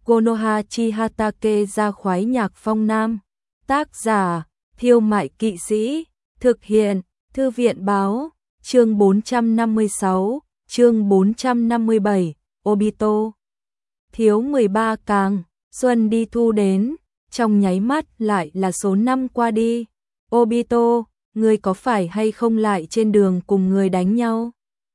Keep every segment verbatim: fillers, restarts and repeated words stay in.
Konoha Chihatake ra khoái nhạc phong nam. Tác giả, Thiêu Mại Kỵ Sĩ. Thực hiện, Thư viện Báo. Chương bốn trăm năm mươi sáu, chương bốn trăm năm mươi bảy, Obito. Thiếu mười ba càng, xuân đi thu đến, trong nháy mắt lại là số năm qua đi. Obito, ngươi có phải hay không lại trên đường cùng người đánh nhau?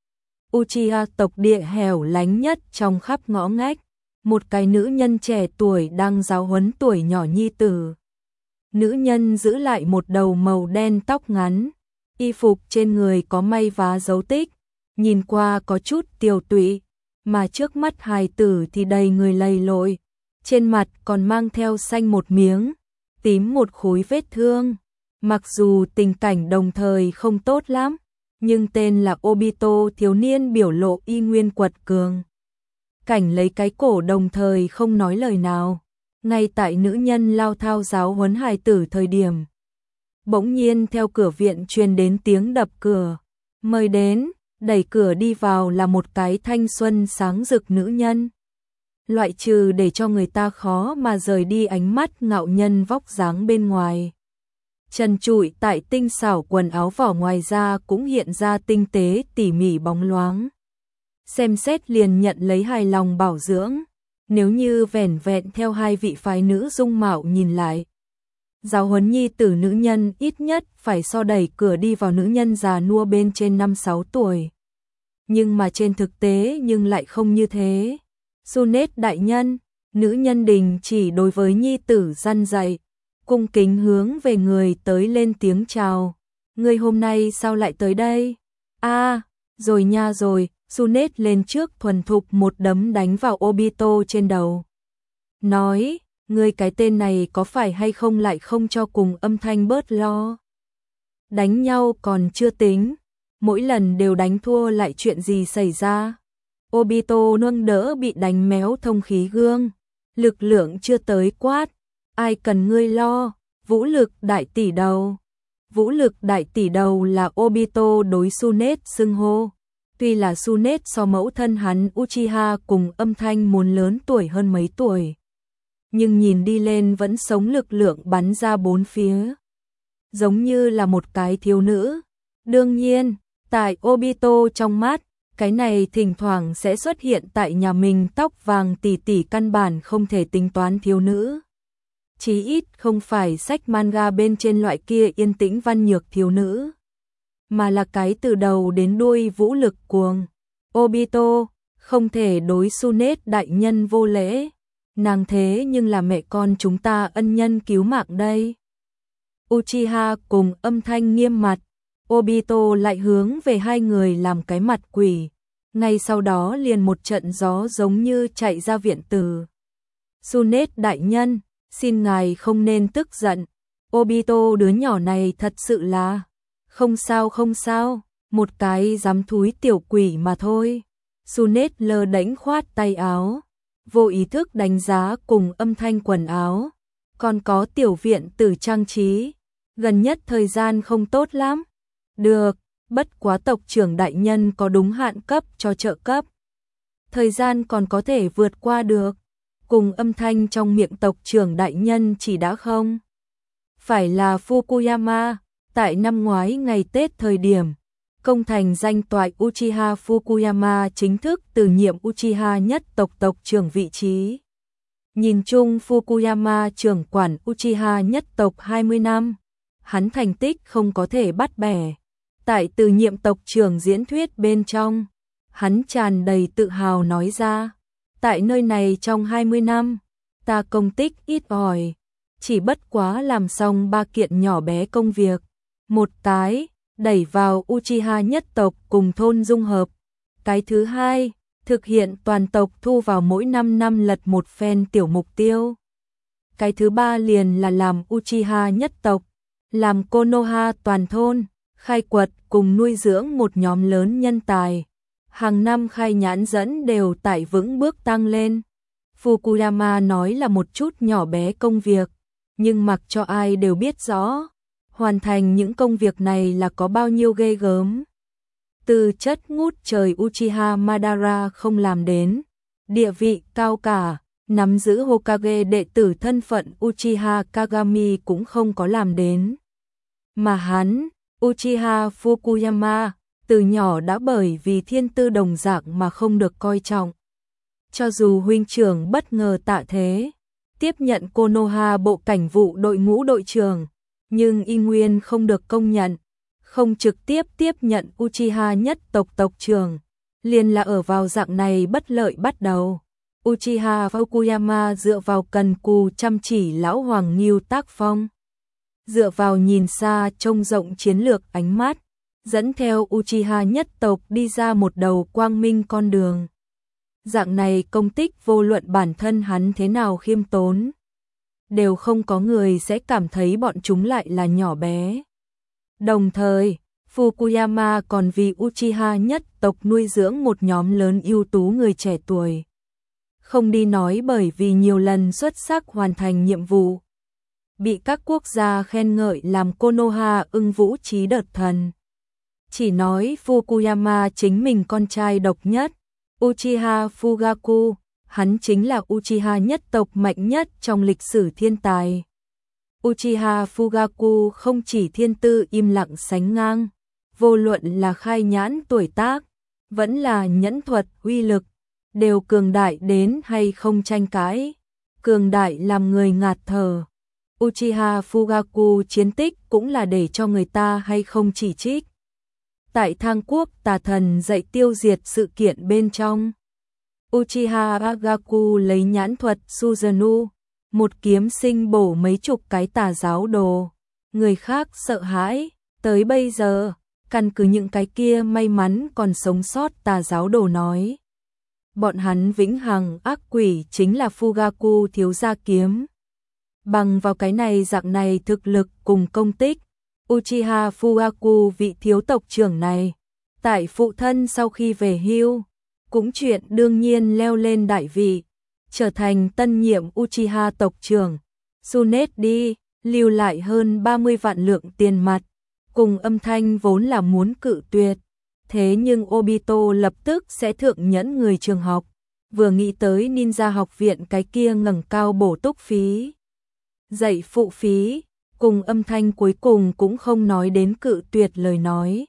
Uchiha tộc địa hẻo lánh nhất trong khắp ngõ ngách, một cái nữ nhân trẻ tuổi đang giáo huấn tuổi nhỏ nhi tử. Nữ nhân giữ lại một đầu màu đen tóc ngắn, y phục trên người có may vá dấu tích, nhìn qua có chút tiều tụy, mà trước mắt hài tử thì đầy người lầy lội, trên mặt còn mang theo xanh một miếng, tím một khối vết thương. Mặc dù tình cảnh đồng thời không tốt lắm, nhưng tên là Obito thiếu niên biểu lộ y nguyên quật cường. Cảnh lấy cái cổ đồng thời không nói lời nào, ngay tại nữ nhân lao thao giáo huấn hài tử thời điểm. Bỗng nhiên theo cửa viện truyền đến tiếng đập cửa, mời đến, đẩy cửa đi vào là một cái thanh xuân sáng rực nữ nhân. Loại trừ để cho người ta khó mà rời đi ánh mắt ngạo nhân vóc dáng bên ngoài. Trần trụi tại tinh xảo quần áo vỏ ngoài ra cũng hiện ra tinh tế tỉ mỉ bóng loáng. Xem xét liền nhận lấy hài lòng bảo dưỡng, nếu như vẻn vẹn theo hai vị phái nữ dung mạo nhìn lại. Giáo huấn nhi tử nữ nhân ít nhất phải so đẩy cửa đi vào nữ nhân già nua bên trên năm sáu tuổi. Nhưng mà trên thực tế nhưng lại không như thế. Sunet đại nhân, nữ nhân đình chỉ đối với nhi tử răn dạy, cung kính hướng về người tới lên tiếng chào. Người hôm nay sao lại tới đây? A, à, rồi nha rồi, Sunet lên trước thuần thục một đấm đánh vào Obito trên đầu. Nói, ngươi cái tên này có phải hay không lại không cho cùng âm thanh bớt lo. Đánh nhau còn chưa tính, mỗi lần đều đánh thua lại chuyện gì xảy ra. Obito nâng đỡ bị đánh méo thông khí gương, lực lượng chưa tới quát, ai cần ngươi lo, vũ lực đại tỷ đầu. Vũ lực đại tỷ đầu là Obito đối Sunet xưng hô, tuy là Sunet so mẫu thân hắn Uchiha cùng âm thanh muốn lớn tuổi hơn mấy tuổi. Nhưng nhìn đi lên vẫn sống lực lượng bắn ra bốn phía, giống như là một cái thiếu nữ. Đương nhiên, tại Obito trong mắt, cái này thỉnh thoảng sẽ xuất hiện tại nhà mình tóc vàng tỷ tỷ căn bản không thể tính toán thiếu nữ. Chí ít không phải sách manga bên trên loại kia yên tĩnh văn nhược thiếu nữ, mà là cái từ đầu đến đuôi vũ lực cuồng. Obito, không thể đối Sunet đại nhân vô lễ, nàng thế nhưng là mẹ con chúng ta ân nhân cứu mạng đây. Uchiha cùng âm thanh nghiêm mặt, Obito lại hướng về hai người làm cái mặt quỷ, ngay sau đó liền một trận gió giống như chạy ra viện tử. Sunet đại nhân, xin ngài không nên tức giận, Obito đứa nhỏ này thật sự là... Không sao không sao, một cái dám thúi tiểu quỷ mà thôi. Sunet lơ đánh khoát tay áo, vô ý thức đánh giá cùng âm thanh quần áo, còn có tiểu viện tử trang trí, gần nhất thời gian không tốt lắm. Được, bất quá tộc trưởng đại nhân có đúng hạn cấp cho trợ cấp. Thời gian còn có thể vượt qua được, cùng âm thanh trong miệng tộc trưởng đại nhân chỉ đã không. Phải là Fukuyama, tại năm ngoái ngày Tết thời điểm, công thành danh toại Uchiha Fukuyama chính thức từ nhiệm Uchiha nhất tộc tộc trưởng vị trí. Nhìn chung Fukuyama trưởng quản Uchiha nhất tộc hai mươi năm, hắn thành tích không có thể bắt bẻ. Tại từ nhiệm tộc trưởng diễn thuyết bên trong, hắn tràn đầy tự hào nói ra, tại nơi này trong hai mươi năm, ta công tích ít ỏi, chỉ bất quá làm xong ba kiện nhỏ bé công việc. Một cái, đẩy vào Uchiha nhất tộc cùng thôn dung hợp. Cái thứ hai, thực hiện toàn tộc thu vào mỗi năm năm lật một phen tiểu mục tiêu. Cái thứ ba liền là làm Uchiha nhất tộc, làm Konoha toàn thôn, khai quật cùng nuôi dưỡng một nhóm lớn nhân tài. Hàng năm khai nhãn dẫn đều tại vững bước tăng lên. Fukuyama nói là một chút nhỏ bé công việc, nhưng mặc cho ai đều biết rõ. Hoàn thành những công việc này là có bao nhiêu ghê gớm. Từ chất ngút trời Uchiha Madara không làm đến, địa vị cao cả, nắm giữ Hokage đệ tử thân phận Uchiha Kagami cũng không có làm đến. Mà hắn, Uchiha Fukuyama, từ nhỏ đã bởi vì thiên tư đồng dạng mà không được coi trọng. Cho dù huynh trưởng bất ngờ tạ thế, tiếp nhận Konoha bộ cảnh vụ đội ngũ đội trưởng, nhưng y nguyên không được công nhận, không trực tiếp tiếp nhận Uchiha nhất tộc tộc trưởng, liền là ở vào dạng này bất lợi bắt đầu. Uchiha Fukuyama dựa vào cần cù chăm chỉ lão hoàng nghiêu tác phong, dựa vào nhìn xa trông rộng chiến lược ánh mắt, dẫn theo Uchiha nhất tộc đi ra một đầu quang minh con đường. Dạng này công tích vô luận bản thân hắn thế nào khiêm tốn, đều không có người sẽ cảm thấy bọn chúng lại là nhỏ bé. Đồng thời, Fukuyama còn vì Uchiha nhất tộc nuôi dưỡng một nhóm lớn ưu tú người trẻ tuổi. Không đi nói bởi vì nhiều lần xuất sắc hoàn thành nhiệm vụ, bị các quốc gia khen ngợi làm Konoha ưng vũ trí đợt thần. Chỉ nói Fukuyama chính mình con trai độc nhất, Uchiha Fugaku, hắn chính là Uchiha nhất tộc mạnh nhất trong lịch sử thiên tài. Uchiha Fugaku không chỉ thiên tư im lặng sánh ngang, vô luận là khai nhãn tuổi tác, vẫn là nhẫn thuật uy lực, đều cường đại đến hay không tranh cãi, cường đại làm người ngạt thở. Uchiha Fugaku chiến tích cũng là để cho người ta hay không chỉ trích. Tại Thang Quốc tà thần dạy tiêu diệt sự kiện bên trong, Uchiha Agaku lấy nhãn thuật Suzunu, một kiếm sinh bổ mấy chục cái tà giáo đồ, người khác sợ hãi, tới bây giờ, căn cứ những cái kia may mắn còn sống sót tà giáo đồ nói. Bọn hắn vĩnh hằng ác quỷ chính là Fugaku thiếu gia kiếm. Bằng vào cái này dạng này thực lực cùng công tích, Uchiha Fugaku vị thiếu tộc trưởng này, tại phụ thân sau khi về hưu, cũng chuyện đương nhiên leo lên đại vị, trở thành tân nhiệm Uchiha tộc trưởng. Tsunade lưu lại hơn ba mươi vạn lượng tiền mặt, cùng âm thanh vốn là muốn cự tuyệt. Thế nhưng Obito lập tức sẽ thượng nhẫn người trường học, vừa nghĩ tới ninja học viện cái kia ngẩng cao bổ túc phí, dạy phụ phí, cùng âm thanh cuối cùng cũng không nói đến cự tuyệt lời nói.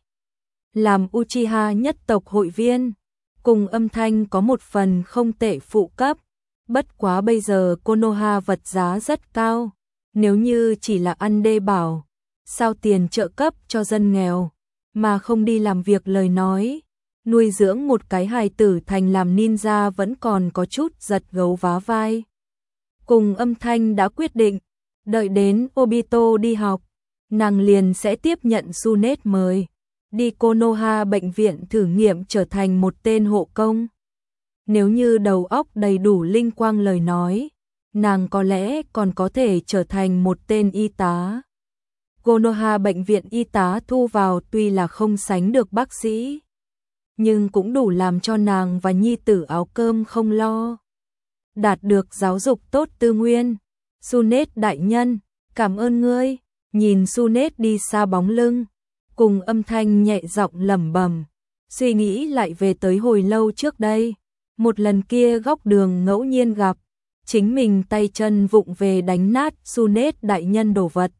Làm Uchiha nhất tộc hội viên, cùng âm thanh có một phần không tệ phụ cấp, bất quá bây giờ Konoha vật giá rất cao, nếu như chỉ là ăn đê bảo, sao tiền trợ cấp cho dân nghèo, mà không đi làm việc lời nói, nuôi dưỡng một cái hài tử thành làm ninja vẫn còn có chút giật gấu vá vai. Cùng âm thanh đã quyết định, đợi đến Obito đi học, nàng liền sẽ tiếp nhận Tsunade mời, đi Konoha bệnh viện thử nghiệm trở thành một tên hộ công. Nếu như đầu óc đầy đủ linh quang lời nói, nàng có lẽ còn có thể trở thành một tên y tá. Konoha bệnh viện y tá thu vào tuy là không sánh được bác sĩ, nhưng cũng đủ làm cho nàng và nhi tử áo cơm không lo. Đạt được giáo dục tốt tư nguyên. Tsunade đại nhân, cảm ơn ngươi. Nhìn Tsunade đi xa bóng lưng, cùng âm thanh nhẹ giọng lẩm bẩm, suy nghĩ lại về tới hồi lâu trước đây, một lần kia góc đường ngẫu nhiên gặp, chính mình tay chân vụng về đánh nát Tsunade đại nhân đồ vật.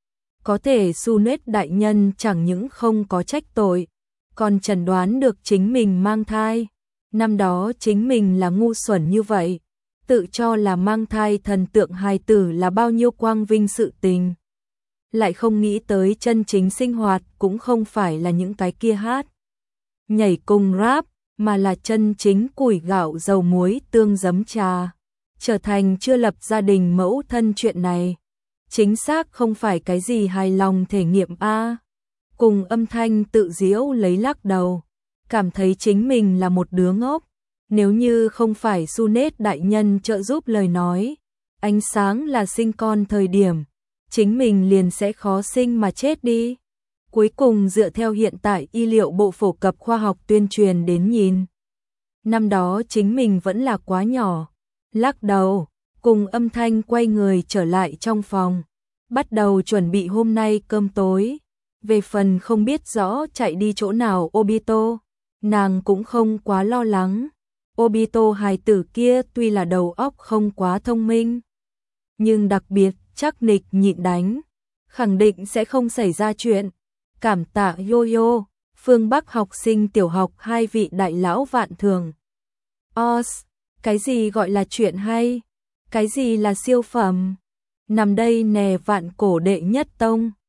Có thể Tsunade đại nhân chẳng những không có trách tội, còn chẩn đoán được chính mình mang thai. Năm đó chính mình là ngu xuẩn như vậy, tự cho là mang thai thần tượng hài tử là bao nhiêu quang vinh sự tình. Lại không nghĩ tới chân chính sinh hoạt cũng không phải là những cái kia hát, nhảy cùng rap, mà là chân chính củi gạo dầu muối tương giấm trà. Trở thành chưa lập gia đình mẫu thân chuyện này, chính xác không phải cái gì hài lòng thể nghiệm a. Cùng âm thanh tự giễu lấy lắc đầu, cảm thấy chính mình là một đứa ngốc. Nếu như không phải Tsunade đại nhân trợ giúp lời nói, ánh sáng là sinh con thời điểm, chính mình liền sẽ khó sinh mà chết đi. Cuối cùng dựa theo hiện tại y liệu bộ phổ cập khoa học tuyên truyền đến nhìn, năm đó chính mình vẫn là quá nhỏ. Lắc đầu, cùng âm thanh quay người trở lại trong phòng, bắt đầu chuẩn bị hôm nay cơm tối. Về phần không biết rõ chạy đi chỗ nào Obito, nàng cũng không quá lo lắng. Obito hài tử kia tuy là đầu óc không quá thông minh, nhưng đặc biệt chắc nịch nhịn đánh, khẳng định sẽ không xảy ra chuyện. Cảm tạ Yo-Yo, phương Bắc học sinh tiểu học hai vị đại lão vạn thường. Os, cái gì gọi là chuyện hay? Cái gì là siêu phẩm? Nằm đây nè vạn cổ đệ nhất tông.